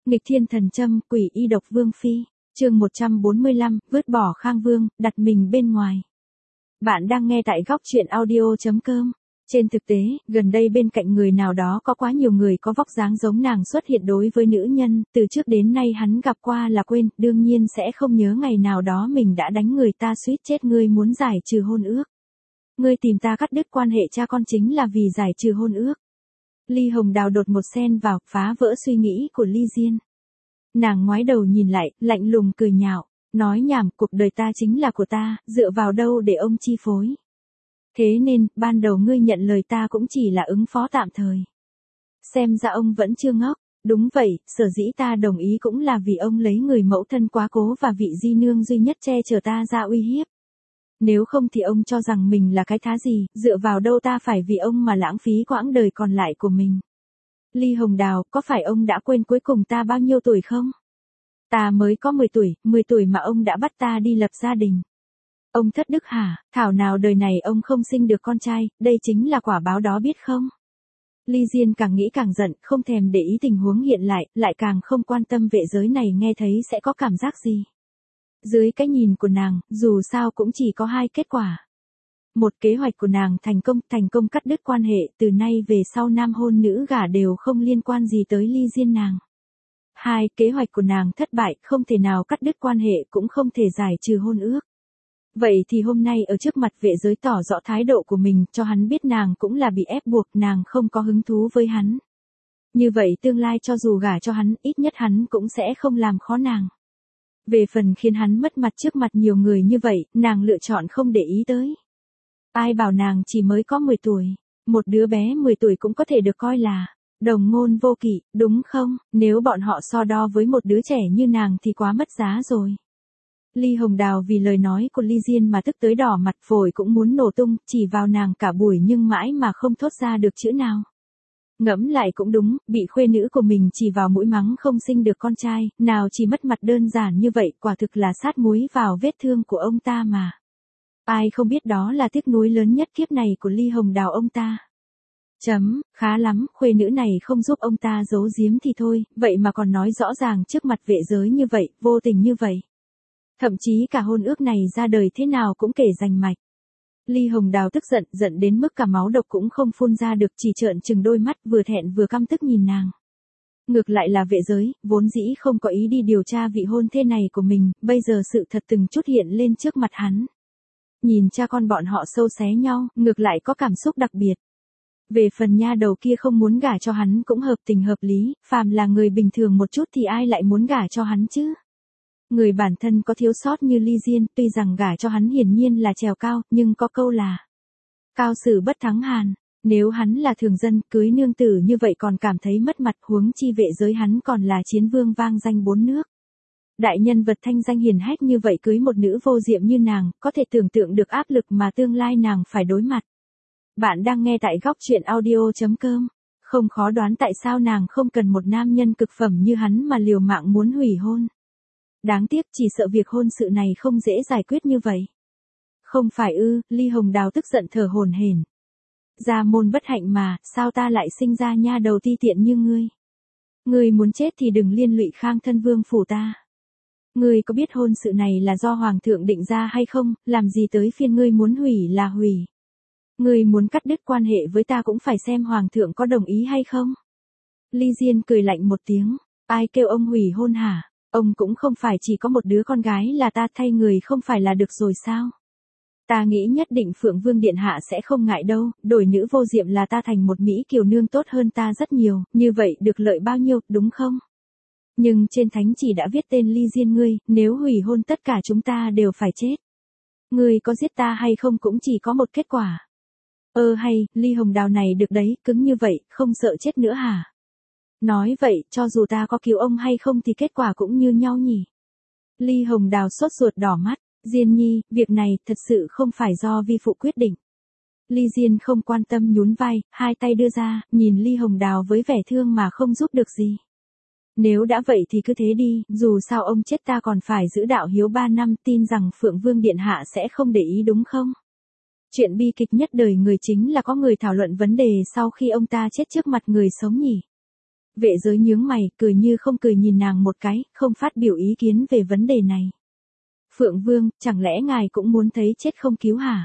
Nghịch thiên thần châm, quỷ y độc vương phi, chương 145, vứt bỏ Khang Vương, đặt mình bên ngoài. Bạn đang nghe tại góc truyện audio.com. Trên thực tế, gần đây bên cạnh người nào đó có quá nhiều người có vóc dáng giống nàng xuất hiện đối với nữ nhân, từ trước đến nay hắn gặp qua là quên, đương nhiên sẽ không nhớ ngày nào đó mình đã đánh người ta suýt chết. Ngươi muốn giải trừ hôn ước. Ngươi tìm ta cắt đứt quan hệ cha con chính là vì giải trừ hôn ước. Ly Hồng Đào đột một xen vào, phá vỡ suy nghĩ của Ly Diên. Nàng ngoái đầu nhìn lại, lạnh lùng cười nhạo, nói nhảm, cuộc đời ta chính là của ta, dựa vào đâu để ông chi phối. Thế nên, ban đầu ngươi nhận lời ta cũng chỉ là ứng phó tạm thời. Xem ra ông vẫn chưa ngốc. Đúng vậy, sở dĩ ta đồng ý cũng là vì ông lấy người mẫu thân quá cố và vị di nương duy nhất che chở ta ra uy hiếp. Nếu không thì ông cho rằng mình là cái thá gì, dựa vào đâu ta phải vì ông mà lãng phí quãng đời còn lại của mình. Ly Hồng Đào, có phải ông đã quên cuối cùng ta bao nhiêu tuổi không? Ta mới có 10 tuổi mà ông đã bắt ta đi lập gia đình. Ông thất đức hả, thảo nào đời này ông không sinh được con trai, đây chính là quả báo đó biết không? Ly Diên càng nghĩ càng giận, không thèm để ý tình huống hiện lại càng không quan tâm vệ giới này nghe thấy sẽ có cảm giác gì. Dưới cái nhìn của nàng, dù sao cũng chỉ có hai kết quả. Một, kế hoạch của nàng thành công cắt đứt quan hệ, từ nay về sau nam hôn nữ gả đều không liên quan gì tới Ly Diên nàng. Hai, kế hoạch của nàng thất bại, không thể nào cắt đứt quan hệ cũng không thể giải trừ hôn ước. Vậy thì hôm nay ở trước mặt vệ giới tỏ rõ thái độ của mình, cho hắn biết nàng cũng là bị ép buộc, nàng không có hứng thú với hắn. Như vậy tương lai cho dù gả cho hắn, ít nhất hắn cũng sẽ không làm khó nàng. Về phần khiến hắn mất mặt trước mặt nhiều người như vậy, nàng lựa chọn không để ý tới. Ai bảo nàng chỉ mới có 10 tuổi, một đứa bé 10 tuổi cũng có thể được coi là đồng ngôn vô kỵ, đúng không? Nếu bọn họ so đo với một đứa trẻ như nàng thì quá mất giá rồi. Ly Hồng Đào vì lời nói của Ly Diên mà tức tới đỏ mặt, phổi cũng muốn nổ tung, chỉ vào nàng cả buổi nhưng mãi mà không thốt ra được chữ nào. Ngẫm lại cũng đúng, bị khuê nữ của mình chỉ vào mũi mắng không sinh được con trai, nào chỉ mất mặt đơn giản như vậy, quả thực là sát muối vào vết thương của ông ta mà. Ai không biết đó là tiếc nuối lớn nhất kiếp này của Ly Hồng Đào ông ta. Khá lắm, khuê nữ này không giúp ông ta giấu giếm thì thôi, vậy mà còn nói rõ ràng trước mặt vệ giới như vậy, vô tình như vậy. Thậm chí cả hôn ước này ra đời thế nào cũng kể rành mạch. Ly Hồng Đào tức giận đến mức cả máu độc cũng không phun ra được, chỉ trợn trừng đôi mắt vừa thẹn vừa căm tức nhìn nàng. Ngược lại là vệ giới, vốn dĩ không có ý đi điều tra vị hôn thê này của mình, bây giờ sự thật từng chút hiện lên trước mặt hắn. Nhìn cha con bọn họ sâu xé nhau, ngược lại có cảm xúc đặc biệt. Về phần nha đầu kia không muốn gả cho hắn cũng hợp tình hợp lý, phàm là người bình thường một chút thì ai lại muốn gả cho hắn chứ? Người bản thân có thiếu sót như Ly Diên, tuy rằng gả cho hắn hiển nhiên là trèo cao, nhưng có câu là cao sử bất thắng hàn. Nếu hắn là thường dân, cưới nương tử như vậy còn cảm thấy mất mặt, huống chi vệ giới hắn còn là chiến vương vang danh 4 nước. Đại nhân vật thanh danh hiển hách như vậy cưới một nữ vô diệm như nàng, có thể tưởng tượng được áp lực mà tương lai nàng phải đối mặt. Bạn đang nghe tại góc truyện audio.com. Không khó đoán tại sao nàng không cần một nam nhân cực phẩm như hắn mà liều mạng muốn hủy hôn. Đáng tiếc chỉ sợ việc hôn sự này không dễ giải quyết như vậy. Không phải ư, Ly Hồng Đào tức giận thở hổn hển. Gia môn bất hạnh mà, sao ta lại sinh ra nha đầu ti tiện như ngươi? Ngươi muốn chết thì đừng liên lụy Khang thân vương phủ ta. Ngươi có biết hôn sự này là do hoàng thượng định ra hay không, làm gì tới phiên ngươi muốn hủy là hủy. Ngươi muốn cắt đứt quan hệ với ta cũng phải xem hoàng thượng có đồng ý hay không. Ly Diên cười lạnh một tiếng, ai kêu ông hủy hôn hả? Ông cũng không phải chỉ có một đứa con gái là ta, thay người không phải là được rồi sao? Ta nghĩ nhất định Phượng Vương Điện Hạ sẽ không ngại đâu, đổi nữ vô diệm là ta thành một Mỹ kiều nương tốt hơn ta rất nhiều, như vậy được lợi bao nhiêu, đúng không? Nhưng trên thánh chỉ đã viết tên Ly Diên ngươi, nếu hủy hôn tất cả chúng ta đều phải chết. Ngươi có giết ta hay không cũng chỉ có một kết quả. Hay, Ly Hồng Đào này được đấy, cứng như vậy, không sợ chết nữa hả? Nói vậy, cho dù ta có cứu ông hay không thì kết quả cũng như nhau nhỉ. Ly Hồng Đào sốt ruột đỏ mắt, Diên nhi, việc này thật sự không phải do vi phụ quyết định. Ly Diên không quan tâm nhún vai, hai tay đưa ra, nhìn Ly Hồng Đào với vẻ thương mà không giúp được gì. Nếu đã vậy thì cứ thế đi, dù sao ông chết ta còn phải giữ đạo hiếu 3 năm, tin rằng Phượng Vương Điện Hạ sẽ không để ý đúng không? Chuyện bi kịch nhất đời người chính là có người thảo luận vấn đề sau khi ông ta chết trước mặt người sống nhỉ. Vệ giới nhướng mày, cười như không cười nhìn nàng một cái, không phát biểu ý kiến về vấn đề này. Phượng Vương, chẳng lẽ ngài cũng muốn thấy chết không cứu hả?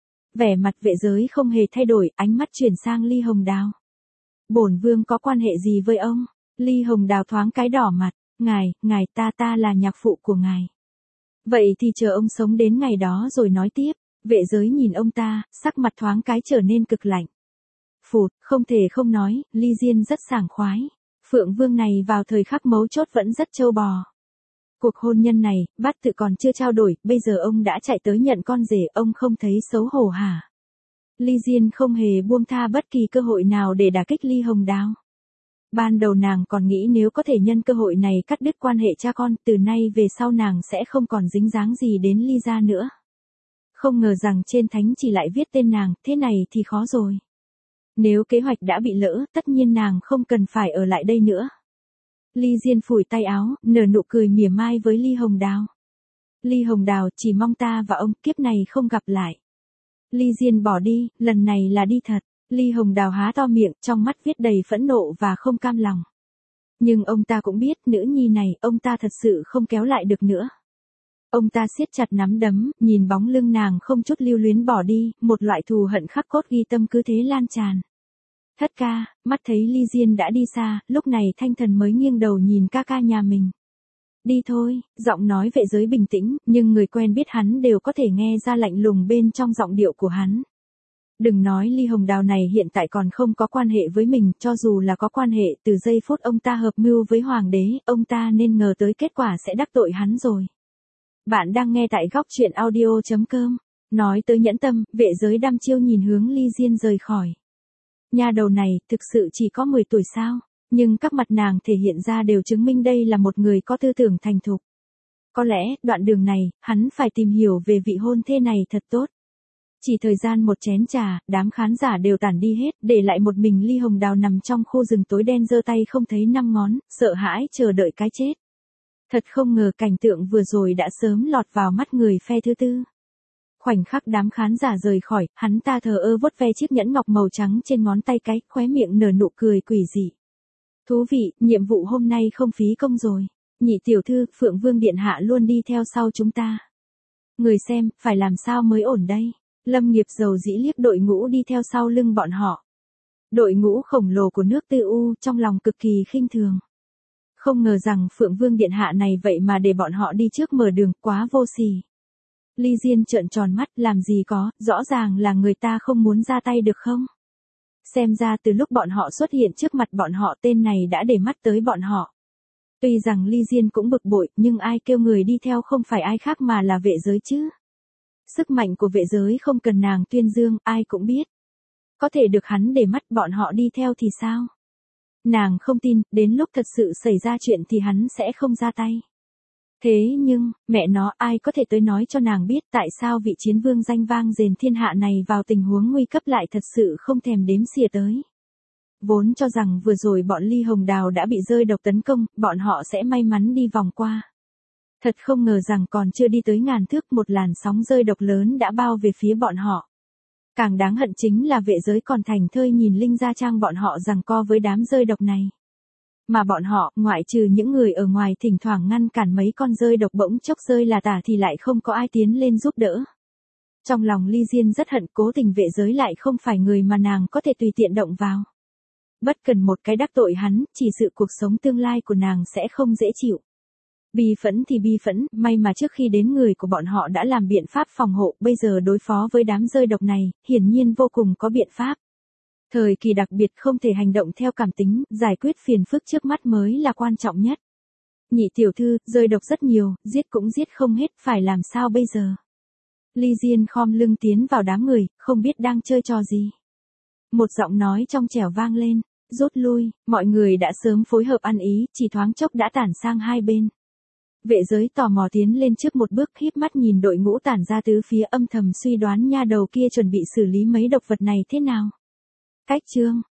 Vẻ mặt vệ giới không hề thay đổi, ánh mắt chuyển sang Ly Hồng Đào. Bổn Vương có quan hệ gì với ông? Ly Hồng Đào thoáng cái đỏ mặt, ngài ta là nhạc phụ của ngài. Vậy thì chờ ông sống đến ngày đó rồi nói tiếp. Vệ giới nhìn ông ta, sắc mặt thoáng cái trở nên cực lạnh. Phụt, không thể không nói, Ly Diên rất sảng khoái. Phượng Vương này vào thời khắc mấu chốt vẫn rất trâu bò. Cuộc hôn nhân này, bát tự còn chưa trao đổi, bây giờ ông đã chạy tới nhận con rể, ông không thấy xấu hổ hả? Ly Diên không hề buông tha bất kỳ cơ hội nào để đả kích Ly Hồng Đào. Ban đầu nàng còn nghĩ nếu có thể nhân cơ hội này cắt đứt quan hệ cha con, từ nay về sau nàng sẽ không còn dính dáng gì đến Ly gia nữa. Không ngờ rằng trên thánh chỉ lại viết tên nàng, thế này thì khó rồi. Nếu kế hoạch đã bị lỡ, tất nhiên nàng không cần phải ở lại đây nữa. Ly Diên phủi tay áo, nở nụ cười mỉa mai với Ly Hồng Đào. Ly Hồng Đào, chỉ mong ta và ông kiếp này không gặp lại. Ly Diên bỏ đi, lần này là đi thật. Ly Hồng Đào há to miệng, trong mắt viết đầy phẫn nộ và không cam lòng. Nhưng ông ta cũng biết, nữ nhi này, ông ta thật sự không kéo lại được nữa. Ông ta siết chặt nắm đấm, nhìn bóng lưng nàng không chút lưu luyến bỏ đi, một loại thù hận khắc cốt ghi tâm cứ thế lan tràn. Thất ca, mắt thấy Ly Diên đã đi xa, lúc này Thanh Thần mới nghiêng đầu nhìn ca ca nhà mình. Đi thôi, giọng nói vệ giới bình tĩnh, nhưng người quen biết hắn đều có thể nghe ra lạnh lùng bên trong giọng điệu của hắn. Đừng nói Ly Hồng Đào này hiện tại còn không có quan hệ với mình, cho dù là có quan hệ, từ giây phút ông ta hợp mưu với hoàng đế, ông ta nên ngờ tới kết quả sẽ đắc tội hắn rồi. Bạn đang nghe tại góc truyện audio.com. Nói tới nhẫn tâm, vệ giới đăm chiêu nhìn hướng Ly Diên rời khỏi. Nha đầu này, thực sự chỉ có 10 tuổi sao? Nhưng các mặt nàng thể hiện ra đều chứng minh đây là một người có tư tưởng thành thục. Có lẽ, đoạn đường này, hắn phải tìm hiểu về vị hôn thê này thật tốt. Chỉ thời gian một chén trà, đám khán giả đều tản đi hết, để lại một mình Ly Hồng Đào nằm trong khu rừng tối đen giơ tay không thấy năm ngón, sợ hãi chờ đợi cái chết. Thật không ngờ cảnh tượng vừa rồi đã sớm lọt vào mắt người phe thứ tư. Khoảnh khắc đám khán giả rời khỏi, hắn ta thờ ơ vuốt ve chiếc nhẫn ngọc màu trắng trên ngón tay cái, khóe miệng nở nụ cười quỷ dị. Thú vị, nhiệm vụ hôm nay không phí công rồi. Nhị tiểu thư, Phượng Vương Điện Hạ luôn đi theo sau chúng ta. Người xem, phải làm sao mới ổn đây? Lâm Nghiệp dầu dĩ liếc đội ngũ đi theo sau lưng bọn họ. Đội ngũ khổng lồ của nước Tư U trong lòng cực kỳ khinh thường. Không ngờ rằng Phượng Vương Điện Hạ này vậy mà để bọn họ đi trước mở đường, quá vô sỉ. Ly Diên trợn tròn mắt, làm gì có, rõ ràng là người ta không muốn ra tay được không? Xem ra từ lúc bọn họ xuất hiện trước mặt bọn họ tên này đã để mắt tới bọn họ. Tuy rằng Ly Diên cũng bực bội, nhưng ai kêu người đi theo không phải ai khác mà là vệ giới chứ. Sức mạnh của vệ giới không cần nàng tuyên dương, ai cũng biết. Có thể được hắn để mắt bọn họ đi theo thì sao? Nàng không tin, đến lúc thật sự xảy ra chuyện thì hắn sẽ không ra tay. Thế nhưng, mẹ nó, ai có thể tới nói cho nàng biết tại sao vị chiến vương danh vang rền thiên hạ này vào tình huống nguy cấp lại thật sự không thèm đếm xỉa tới. Vốn cho rằng vừa rồi bọn Ly Hồng Đào đã bị rơi độc tấn công, bọn họ sẽ may mắn đi vòng qua. Thật không ngờ rằng còn chưa đi tới ngàn thước một làn sóng rơi độc lớn đã bao về phía bọn họ. Càng đáng hận chính là vệ giới còn thành thơi nhìn Linh Gia Trang bọn họ giằng co với đám rơi độc này. Mà bọn họ, ngoại trừ những người ở ngoài thỉnh thoảng ngăn cản mấy con rơi độc bỗng chốc rơi là tả thì lại không có ai tiến lên giúp đỡ. Trong lòng Ly Diên rất hận, cố tình vệ giới lại không phải người mà nàng có thể tùy tiện động vào. Bất cần một cái đắc tội hắn, chỉ sự cuộc sống tương lai của nàng sẽ không dễ chịu. Bi phẫn thì bi phẫn, may mà trước khi đến người của bọn họ đã làm biện pháp phòng hộ, bây giờ đối phó với đám rơi độc này, hiển nhiên vô cùng có biện pháp. Thời kỳ đặc biệt không thể hành động theo cảm tính, giải quyết phiền phức trước mắt mới là quan trọng nhất. Nhị tiểu thư, rơi độc rất nhiều, giết cũng giết không hết, phải làm sao bây giờ? Ly Diên khom lưng tiến vào đám người, không biết đang chơi trò gì. Một giọng nói trong trẻo vang lên, rút lui, mọi người đã sớm phối hợp ăn ý, chỉ thoáng chốc đã tản sang hai bên. Vệ giới tò mò tiến lên trước một bước, híp mắt nhìn đội ngũ tản ra tứ phía, âm thầm suy đoán nha đầu kia chuẩn bị xử lý mấy độc vật này thế nào. Cách chương